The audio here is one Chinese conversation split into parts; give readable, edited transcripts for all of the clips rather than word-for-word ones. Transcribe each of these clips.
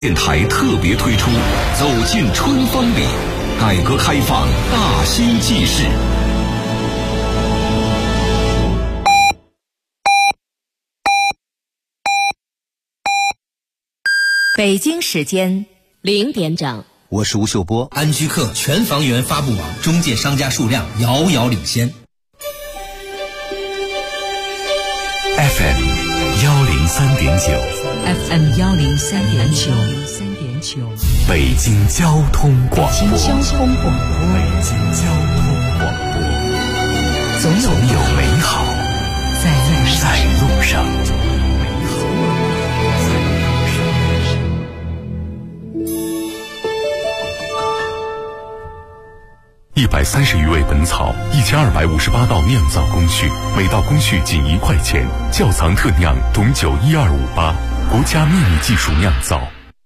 电台特别推出走进春风里，改革开放大新纪事。 北京时间0点整， 我是吴秀波。 安居客全房源发布网中介商家数量遥遥领先。 FM 103.9 FM 103.9， 北京交通广播。 北京交通广播， 北京交通广播， 总有美好在路上。130余味本草，1258道酿造工序，每道工序仅1块钱。窖藏特酿董酒12588，国家秘密技术酿造。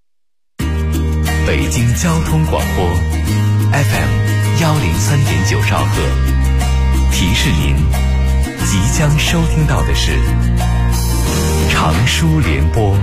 北京交通广播 FM 103.9兆赫，提示您即将收听到的是长舒联播。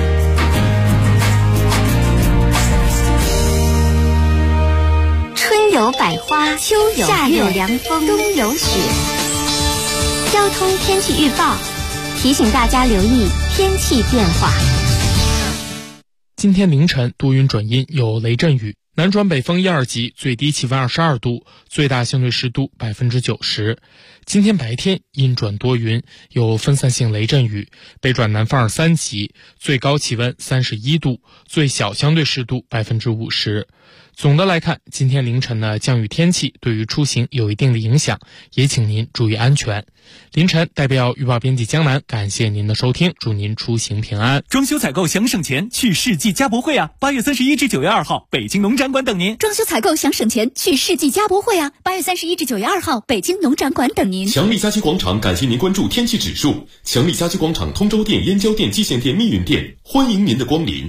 春有百花，秋有夏有凉风，冬有雪。交通天气预报提醒大家留意天气变化。 今天凌晨多云转阴，有雷阵雨，南转北风1、2级，最低气温22度，最大相对湿度90%。今天白天阴转多云，有分散性雷阵雨，北转南风2、3级，最高气温31度，最小相对湿度50%。总的来看，今天凌晨的降雨天气对于出行有一定的影响，也请您注意安全。凌晨代表预报编辑江南，感谢您的收听，祝您出行平安。 装修采购想省钱，去世纪家博会啊！8月31至9月2号，北京农展馆等您。 装修采购想省钱，去世纪家博会啊！8月31至9月2号，北京农展馆等您。 强力家居广场感谢您关注天气指数。强力家居广场通州店、燕郊店、蓟县店、密云店，欢迎您的光临。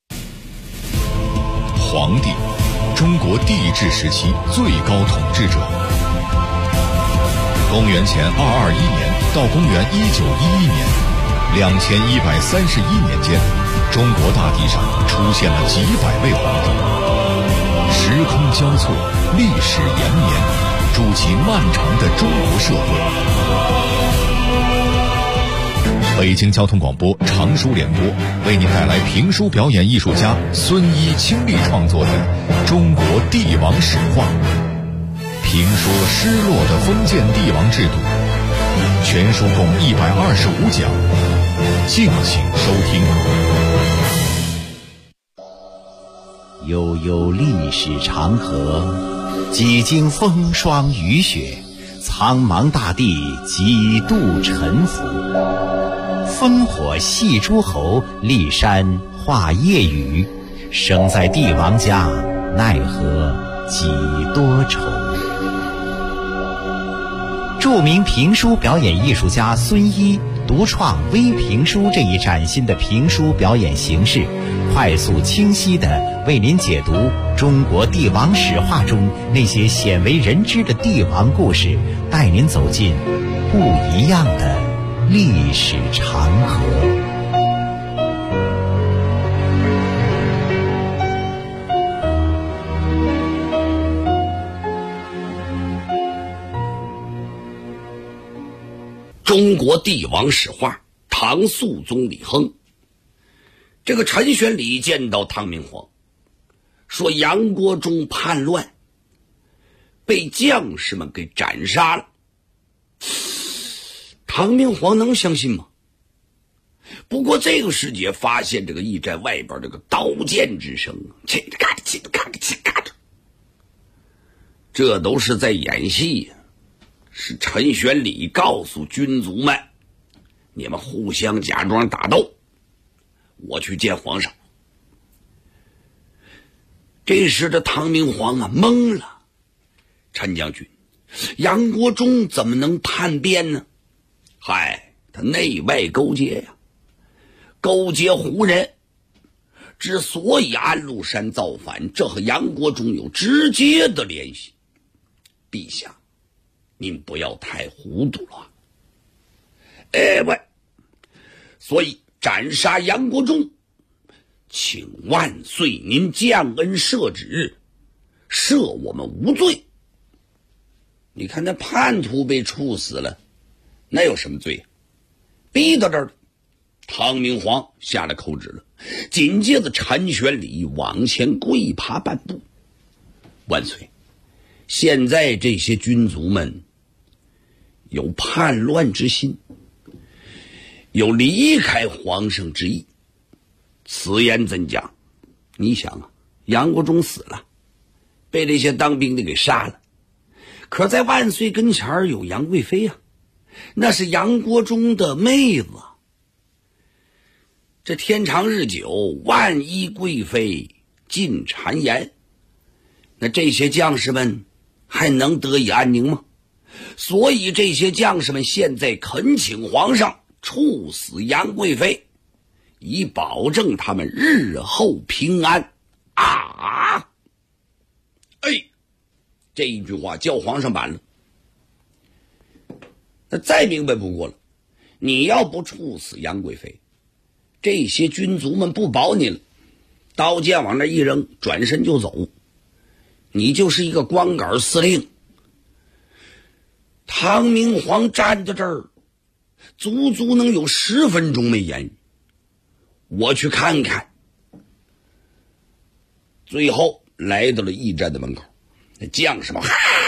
皇帝，中国帝制时期最高统治者。公元前221年到公元1911年，2131年间，中国大地上出现了几百位皇帝。时空交错，历史延绵，筑起漫长的中国社会。北京交通广播长舒联播为您带来评书表演艺术家孙一倾力创作的《中国帝王史话》，评说失落的封建帝王制度，全书共125讲，敬请收听。 悠悠历史长河，几经风霜雨雪，苍茫大地几度沉浮。烽火戏诸侯，骊山画夜雨，生在帝王家，奈何几多愁。著名评书表演艺术家孙一独创微评书这一崭新的评书表演形式，快速清晰地为您解读中国帝王史话中那些鲜为人知的帝王故事，带您走进不一样的历史长河。 中国帝王史话，唐肃宗李亨。这个陈玄礼见到唐明皇，说杨国忠叛乱，被将士们给斩杀了。唐明皇能相信吗？不过这个时节发现这个驿站外边这个刀剑之声，这嘎吱叽嘎吱叽嘎吱，这都是在演戏呀。是陈玄礼告诉军卒们，你们互相假装打斗，我去见皇上。这时的唐明皇啊懵了，陈将军，杨国忠怎么能叛变呢？嗨，他内外勾结呀，勾结胡人。之所以安禄山造反，这和杨国忠有直接的联系。陛下，您不要太糊涂了。喂，所以斩杀杨国忠请万岁您降恩赦旨，赦我们无罪。你看那叛徒被处死了，那有什么罪？逼到这儿，唐明皇下了口旨了。紧接着陈玄礼往前跪爬半步，万岁，现在这些军卒们有叛乱之心，有离开皇上之意，此言怎讲？你想啊，杨国忠死了，被这些当兵的给杀了，可在万岁跟前有杨贵妃啊，那是杨国忠的妹子。这天长日久，万一贵妃进谗言，那这些将士们还能得以安宁吗？所以这些将士们现在恳请皇上处死杨贵妃，以保证他们日后平安啊！哎，这一句话叫皇上板了。那再明白不过了，你要不处死杨贵妃，这些军卒们不保你了，刀剑往那一扔，转身就走，你就是一个光杆司令。唐明皇站在这儿足足能有10分钟没言语，我去看看。最后来到了驿站的门口，那将士们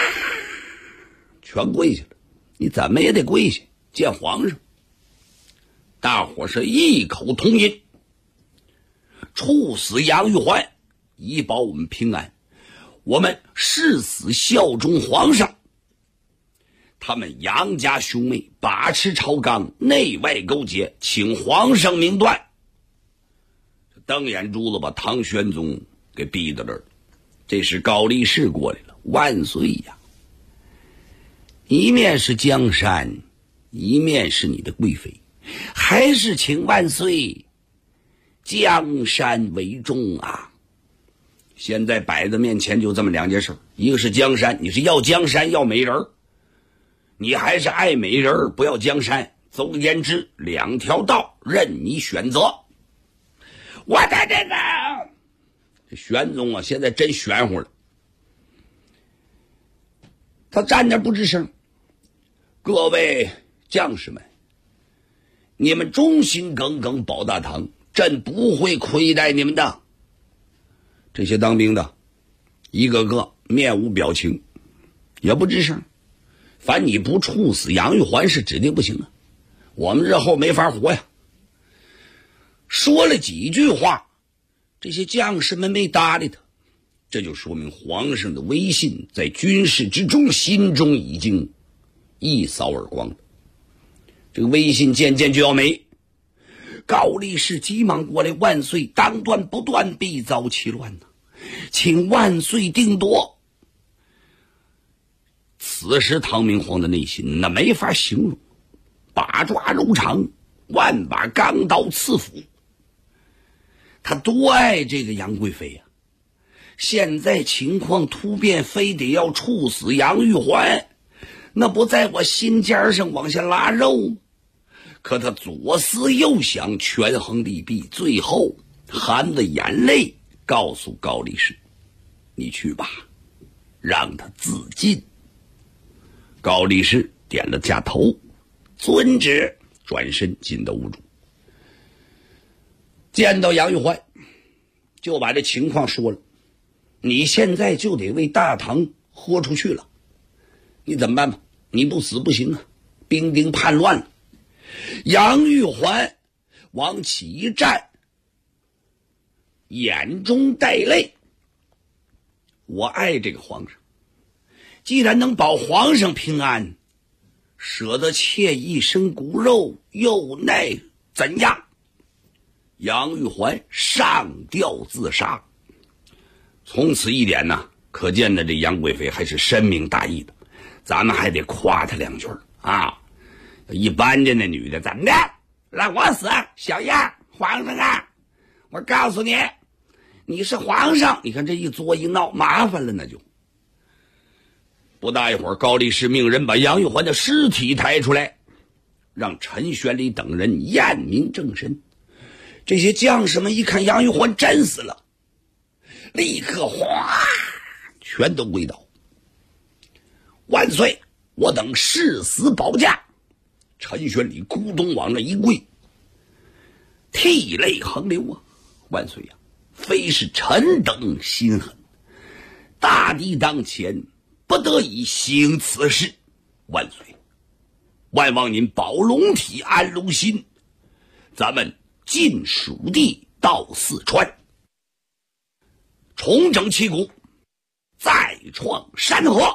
全跪下了，你怎么也得跪下见皇上。大伙是异口同音，处死杨玉环，以保我们平安，我们誓死效忠皇上。他们杨家兄妹把持朝纲，内外勾结，请皇上明断。瞪眼珠子把唐玄宗给逼到这儿。这时高力士过来了，万岁呀！一面是江山，一面是你的贵妃，还是请万岁江山为重啊！现在摆在面前就这么两件事，一个是江山，你是要江山要美人，你还是爱美人不要江山。总而言之，两条道任你选择。我的这个这玄宗啊，现在真玄乎了，他站那不吱声。各位将士们，你们忠心耿耿保大唐，朕不会亏待你们的。这些当兵的一个个面无表情，也不吱声。反你不处死杨玉环是指定不行啊，我们日后没法活呀。说了几句话，这些将士们没搭理他，这就说明皇上的威信在军事之中心中已经一扫而光了。这个威信渐渐就要没。高力士急忙过来，万岁，当断不断，必遭其乱呐，请万岁定夺。此时唐明皇的内心那没法形容，八爪柔肠，万把钢刀刺腹。他多爱这个杨贵妃呀，现在情况突变，非得要处死杨玉环，那不在我心尖上往下拉肉吗？可他左思右想，权衡利弊，最后含着眼泪告诉高力士，你去吧，让他自尽。高力士点了下头，遵旨，转身进到屋中。见到杨玉环，就把这情况说了，你现在就得为大唐豁出去了，你怎么办吧？你不死不行啊，兵丁叛乱了。杨玉环往起一站，眼中带泪，我爱这个皇上，既然能保皇上平安，舍得妾一身骨肉，又奈怎样？杨玉环上吊自杀。从此一点呢，可见的这杨贵妃还是深明大义的，咱们还得夸她两句啊。一般的那女的怎么的，让我死，小样，皇上啊，我告诉你，你是皇上，你看这一作一闹，麻烦了，那就不大一会儿，高力士命人把杨玉环的尸体抬出来，让陈玄礼等人验明正身。 这些将士们一看杨玉环真死了，立刻哗全都跪倒。万岁，我等誓死保驾。陈玄礼咕咚往那一跪，涕泪横流啊！万岁呀，非是臣等心狠，大敌当前，不得已行此事。万岁，万望您保龙体安龙心，咱们进蜀地到四川，重整旗鼓，再创山河。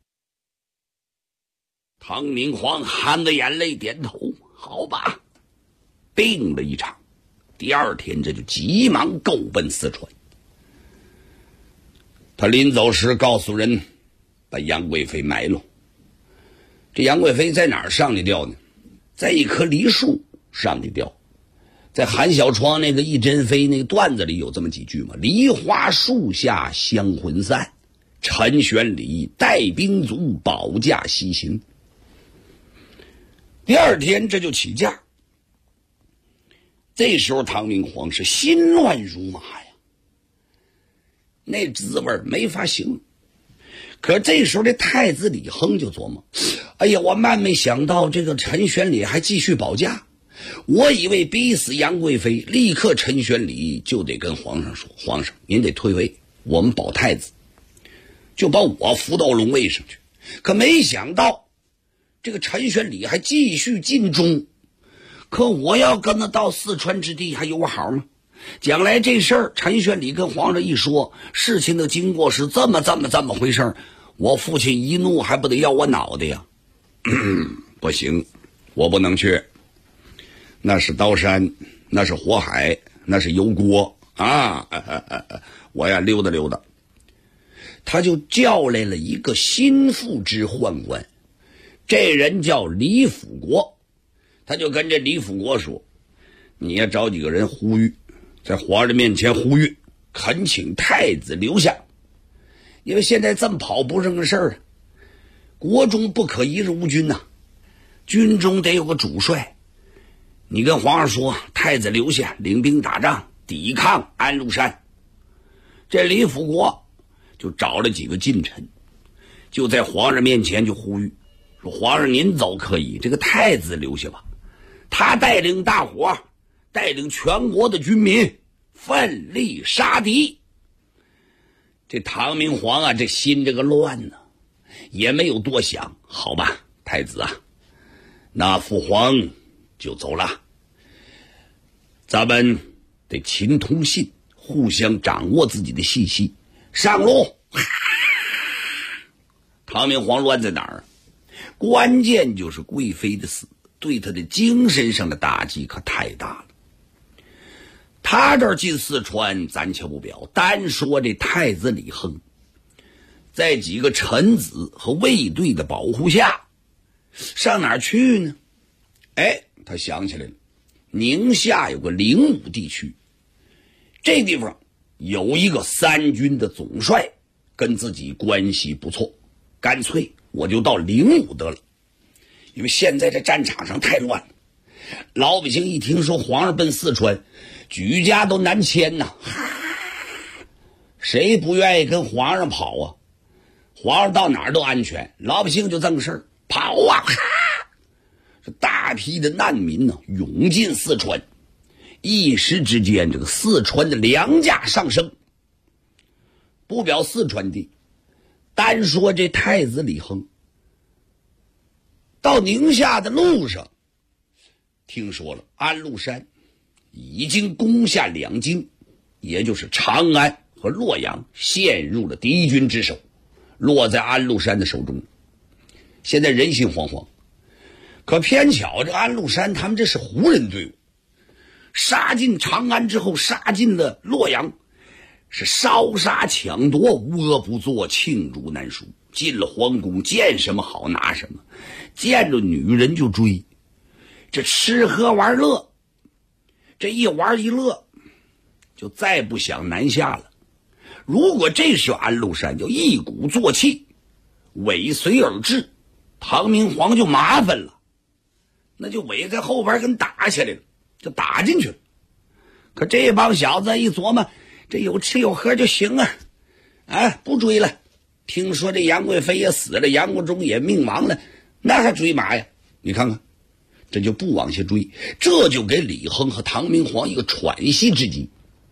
唐明皇含着眼泪点头，好吧，病了一场。第二天这就急忙够奔四川。他临走时告诉人，把杨贵妃埋了。这杨贵妃在哪儿上的吊呢？在一棵梨树上的吊。在韩小窗那个一针飞那个段子里有这么几句嘛：梨花树下香魂散，陈玄礼带兵卒保驾西行。第二天这就起驾。这时候唐明皇是心乱如麻呀，那滋味没法形容。可这时候这太子李亨就琢磨，哎呀，我万没想到这个陈玄礼还继续保驾。我以为逼死杨贵妃，立刻陈玄礼就得跟皇上说，皇上您得退位，我们保太子，就把我扶到龙位上去。可没想到这个陈玄礼还继续尽忠，可我要跟他到四川之地还有我好吗？将来这事儿陈玄礼跟皇上一说，事情的经过是这么回事，我父亲一怒还不得要我脑袋呀？不行，我不能去，那是刀山，那是火海，那是油锅啊！我呀溜达溜达。他就叫来了一个心腹之宦官，这人叫李辅国。他就跟这李辅国说，你要找几个人呼吁，在皇上面前呼吁，恳请太子留下。因为现在这么跑不是个事儿，国中不可一日无君呐，军中得有个主帅。你跟皇上说，太子留下，领兵打仗，抵抗安禄山。这李辅国就找了几个近臣，就在皇上面前就呼吁，说皇上您走可以，这个太子留下吧，他带领大伙，带领全国的军民奋力杀敌。这唐明皇啊，这心这个乱呢，也没有多想，好吧，太子啊，那父皇就走了，咱们得勤通信，互相掌握自己的信息，上路。唐明皇乱在哪儿？关键就是贵妃的死对他的精神上的打击可太大了。他这儿进四川暂且不表，单说这太子李亨，在几个臣子和卫队的保护下，上哪儿去呢？他想起来了，宁夏有个灵武地区，这地方有一个三军的总帅，跟自己关系不错，干脆我就到灵武得了。因为现在这战场上太乱了，老百姓一听说皇上奔四川，举家都南迁呐，谁不愿意跟皇上跑啊？皇上到哪儿都安全，老百姓就这么个事儿，跑啊！这大批的难民呢，涌进四川，一时之间，这个四川的粮价上升。不表四川地，单说这太子李亨到宁夏的路上，听说了安禄山已经攻下两京，也就是长安和洛阳，陷入了敌军之手，落在安禄山的手中。现在人心惶惶，可偏巧这安禄山他们这是胡人队伍，杀进长安之后，杀进了洛阳，是烧杀抢夺，无恶不作，罄竹难书。进了皇宫，见什么好拿什么，见着女人就追，这吃喝玩乐，这一玩一乐，就再不想南下了。如果这时候安禄山就一鼓作气，尾随而至，唐明皇就麻烦了，那就尾在后边跟打起来了，就打进去了。 可这帮小子一琢磨，这有吃有喝就行啊，不追了。听说这杨贵妃也死了，杨国忠也命亡了，那还追嘛呀？你看看，这就不往下追，这就给李亨和唐明皇一个喘息之机。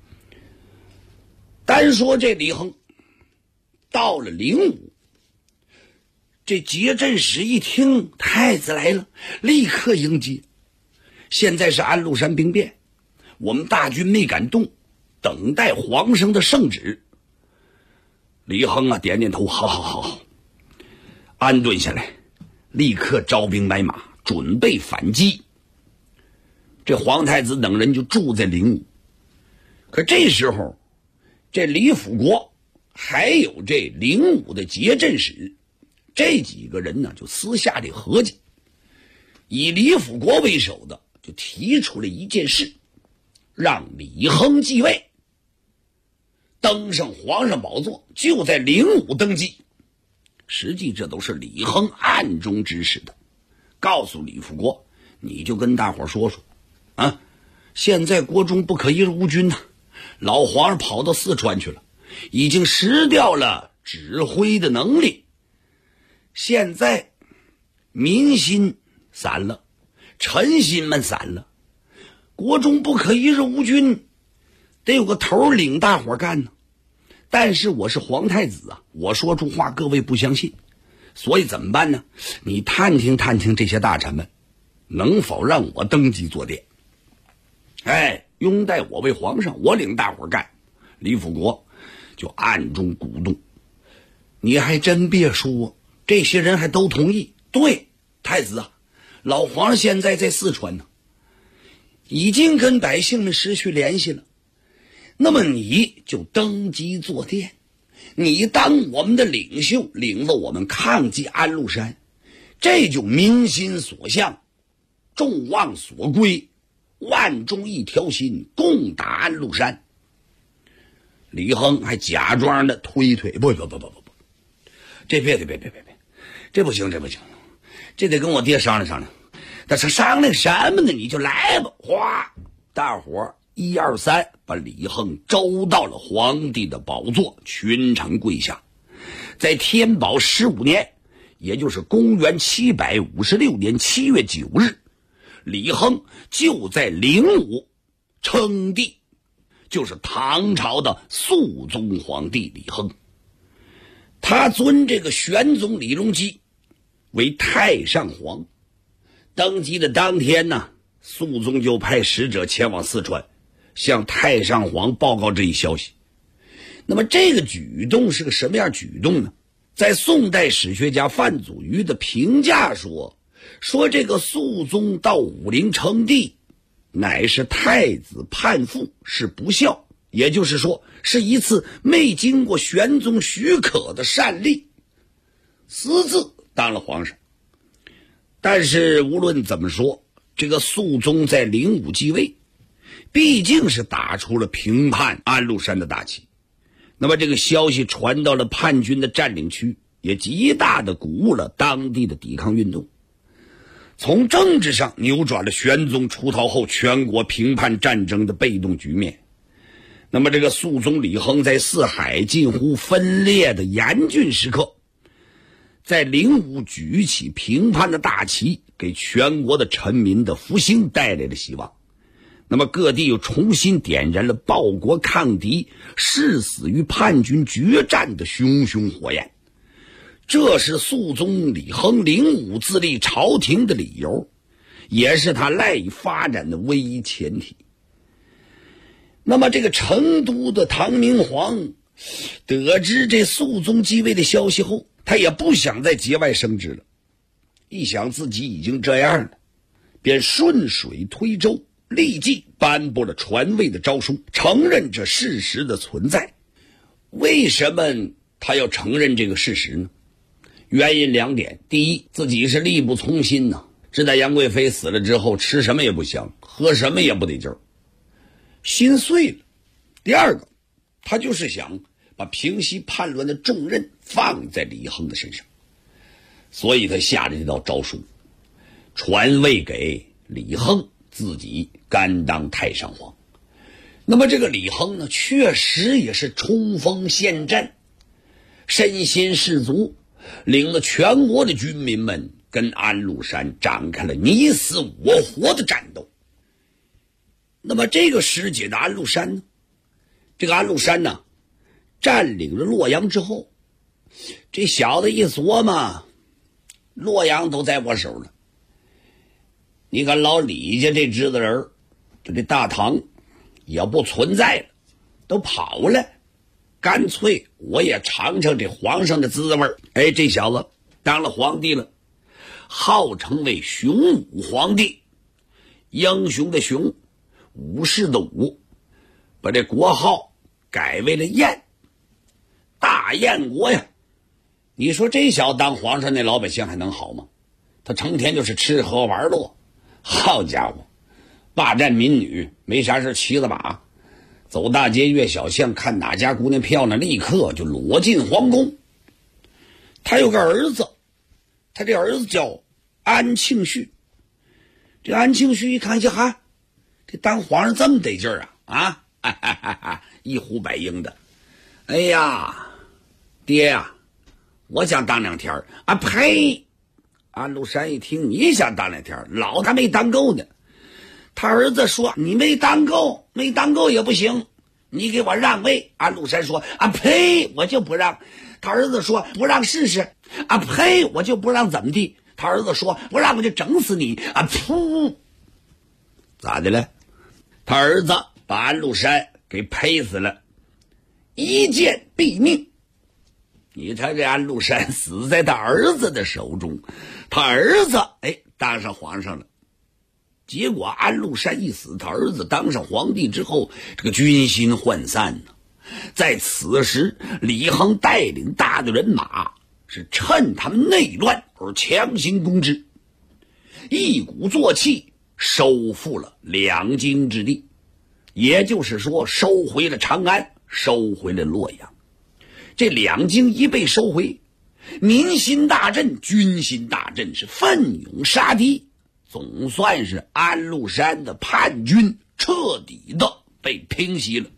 单说这李亨到了灵武，这结阵使一听太子来了，立刻迎接。现在是安禄山兵变，我们大军没敢动，等待皇上的圣旨。李亨点点头，好，安顿下来，立刻招兵买马，准备反击。这皇太子等人就住在灵武。可这时候，这李辅国还有这灵武的结阵使，这几个人呢就私下里合计，以李辅国为首的就提出了一件事，让李亨继位，登上皇上宝座，就在灵武登基。实际这都是李亨暗中指使的，告诉李辅国，你就跟大伙说说现在国中不可一日无君呐，老皇上跑到四川去了，已经失掉了指挥的能力。现在民心散了，臣心们散了，国中不可一日无君，得有个头领大伙干呢。但是我是皇太子啊，我说出话各位不相信，所以怎么办呢？你探听探听这些大臣们，能否让我登基坐殿？拥戴我为皇上，我领大伙干。李辅国就暗中鼓动。你还真别说，这些人还都同意。对，太子啊，老皇上现在在四川呢，已经跟百姓们失去联系了。那么你就登基坐殿，你当我们的领袖，领着我们抗击安禄山，这就民心所向，众望所归，万众一条心，共打安禄山。李亨还假装的推，不，这别，这不行，这得跟我爹商量商量。但是商量什么呢？你就来吧！哗，大伙1、2、3，把李亨招到了皇帝的宝座，群臣跪下。在天宝15年，也就是公元756年7月9日，李亨就在灵武称帝，就是唐朝的肃宗皇帝李亨。他尊这个玄宗李隆基为太上皇。登基的当天呢，肃宗就派使者前往四川，向太上皇报告这一消息。那么这个举动是个什么样举动呢？在宋代史学家范祖禹的评价说这个肃宗到武陵称帝，乃是太子叛父，是不孝，也就是说是一次没经过玄宗许可的擅立，私自当了皇上。但是无论怎么说，这个肃宗在灵武继位，毕竟是打出了平叛安禄山的大旗。那么这个消息传到了叛军的占领区，也极大的鼓舞了当地的抵抗运动，从政治上扭转了玄宗出逃后全国平叛战争的被动局面。那么这个肃宗李亨在四海近乎分裂的严峻时刻，在灵武举起平叛的大旗，给全国的臣民的复兴带来了希望。那么各地又重新点燃了报国抗敌、誓死与叛军决战的熊熊火焰。这是肃宗李亨灵武自立朝廷的理由，也是他赖以发展的唯一前提。那么这个成都的唐明皇得知这肃宗继位的消息后，他也不想再节外生枝了，一想自己已经这样了，便顺水推舟，立即颁布了传位的诏书，承认这事实的存在。为什么他要承认这个事实呢？原因2点。第一，自己是力不从心呐，知道杨贵妃死了之后，吃什么也不香，喝什么也不得劲儿，心碎了。第二个，他就是想把平息叛乱的重任放在李亨的身上，所以他下了这道诏书，传位给李亨，自己甘当太上皇。 那么这个李亨呢，确实也是冲锋陷阵，身先士卒，领了全国的军民们跟安禄山展开了你死我活的战斗。那么这个时节的安禄山呢，占领了洛阳之后，这小子一琢磨，洛阳都在我手了，你看老李家这支子人，就这大唐也不存在了，都跑了，干脆我也尝尝这皇上的滋味。哎，这小子当了皇帝了，号称为雄武皇帝，英雄的雄，武士的武，把这国号改为了燕，大燕国呀。你说这小子当皇上，那老百姓还能好吗？他成天就是吃喝玩乐，好家伙，霸占民女，没啥事骑着马走大街越小巷，看哪家姑娘漂亮，立刻就裸进皇宫。他有个儿子，他这儿子叫安庆绪。这安庆绪一看，哈，这当皇上这么得劲儿啊！一呼百应的，哎呀，爹呀，我想当两天啊！呸！安禄山一听，你想当两天，老他没当够呢。他儿子说：“你没当够也不行，你给我让位。”安禄山说：“啊呸，我就不让。”他儿子说：“不让试试。”啊呸，我就不让怎么地？他儿子说：“不让我就整死你。”啊噗，咋的了？他儿子把安禄山给呸死了，一箭毙命。你看这安禄山死在他儿子的手中，他儿子当上皇上了。结果安禄山一死，他儿子当上皇帝之后，这个军心涣散呢。在此时，李亨带领大队人马是趁他们内乱而强行攻之，一鼓作气收复了两京之地，也就是说收回了长安，收回了洛阳。这两京一被收回，民心大振，军心大振，是奋勇杀敌，总算是安禄山的叛军彻底的被平息了。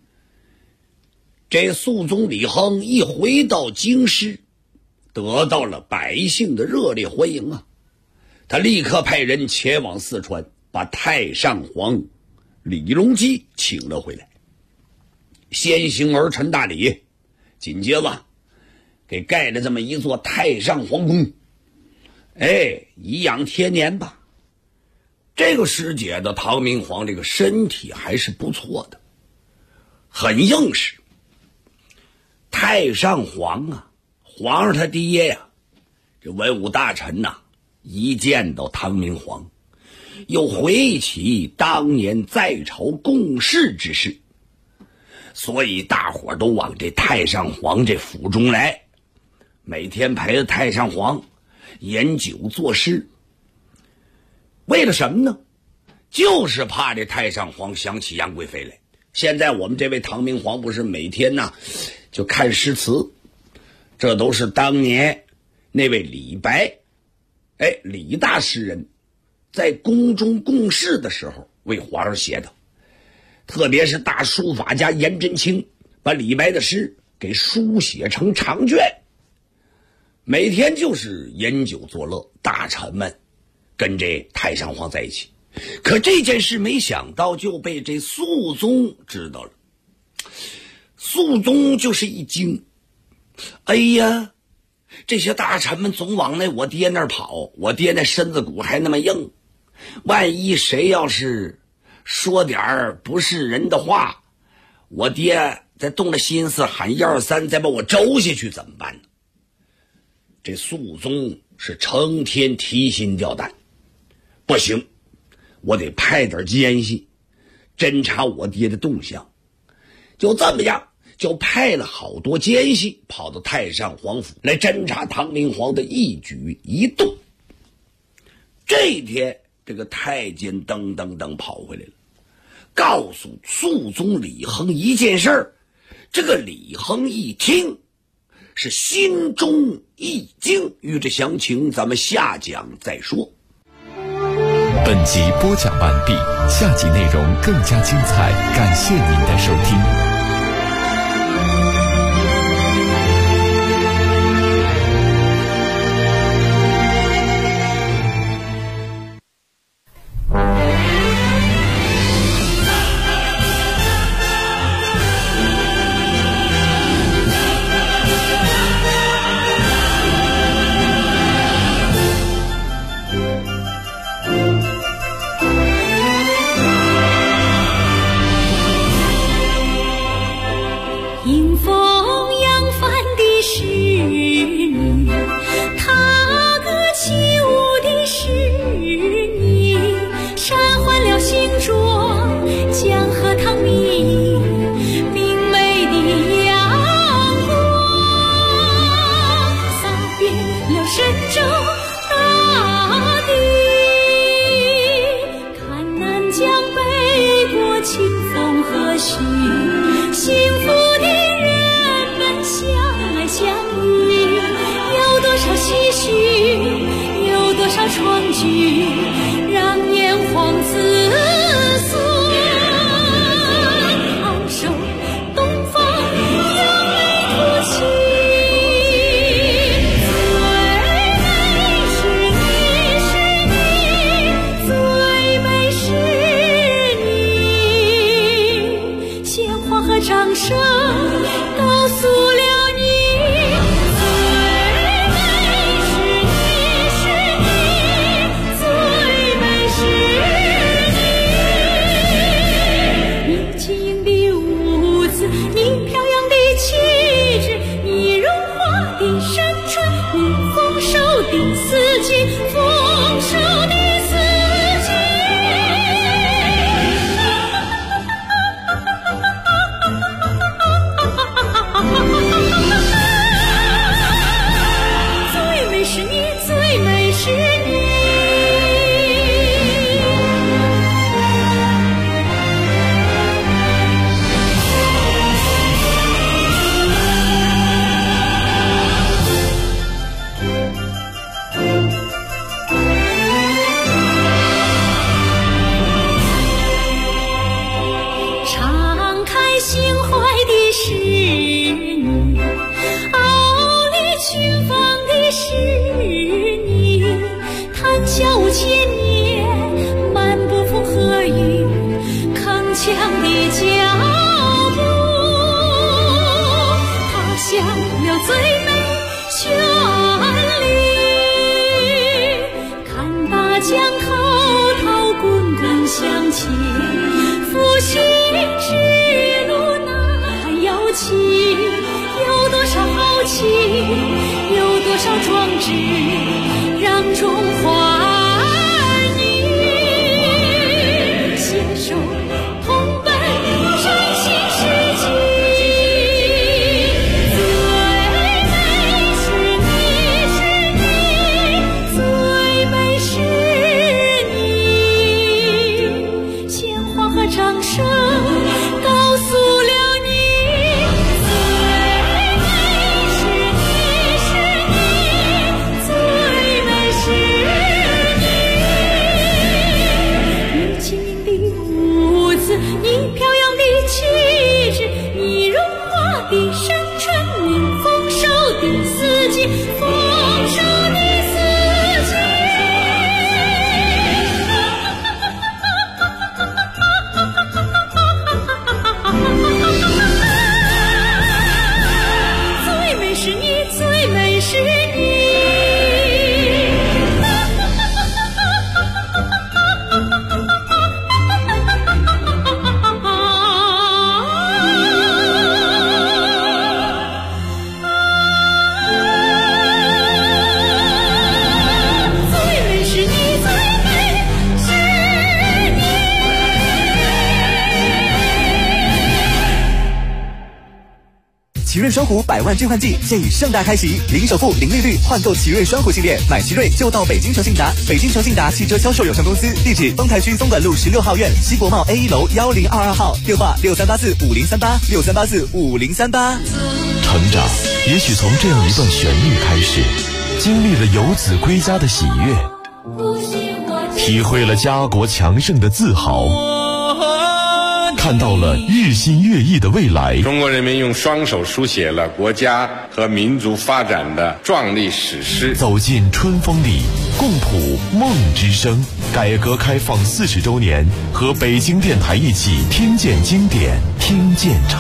这肃宗李亨一回到京师，得到了百姓的热烈欢迎啊！他立刻派人前往四川，把太上皇李隆基请了回来，先行儿陈大礼，紧接着给盖了这么一座太上皇宫，颐养天年吧。这个时节的唐明皇这个身体还是不错的，很硬实。太上皇啊，皇上他爹呀，这文武大臣呐，一见到唐明皇，又回忆起当年在朝共事之事，所以大伙都往这太上皇这府中来，每天陪着太上皇饮酒作诗。为了什么呢？就是怕这太上皇想起杨贵妃来。现在我们这位唐明皇不是每天呢就看诗词，这都是当年那位李白，李大诗人在宫中共事的时候为皇上写的。特别是大书法家颜真卿把李白的诗给书写成长卷，每天就是饮酒作乐，大臣们跟这太上皇在一起。可这件事没想到就被这肃宗知道了。肃宗就是一惊，哎呀，这些大臣们总往我爹那儿跑，我爹那身子骨还那么硬，万一谁要是说点不是人的话，我爹再动了心思喊123再把我周下去怎么办呢？这肃宗是成天提心吊胆，不行，我得派点奸细侦查我爹的动向。就这么样，就派了好多奸细跑到太上皇府来侦查唐明皇的一举一动。这一天，这个太监噔跑回来了，告诉肃宗李亨一件事儿。这个李亨一听是心中一惊，与这详情咱们下讲再说。 本集播讲完毕，下集内容更加精彩，感谢您的收听。 奇瑞双虎100万兑换季现已盛大开启，零首付、零利率换购奇瑞双虎系列，买奇瑞就到北京诚信达。北京诚信达汽车销售有限公司，地址丰台区松管路16号院西国贸 A1 楼1022号，电话63845038，63845038。 成长也许从这样一段旋律开始，经历了游子归家的喜悦， 体会了家国强盛的自豪，看到了日新月异的未来。 中国人民用双手书写了国家和民族发展的壮丽史诗。 走进春风里，共谱梦之声。改革开放40周年，和北京电台一起听见经典，听见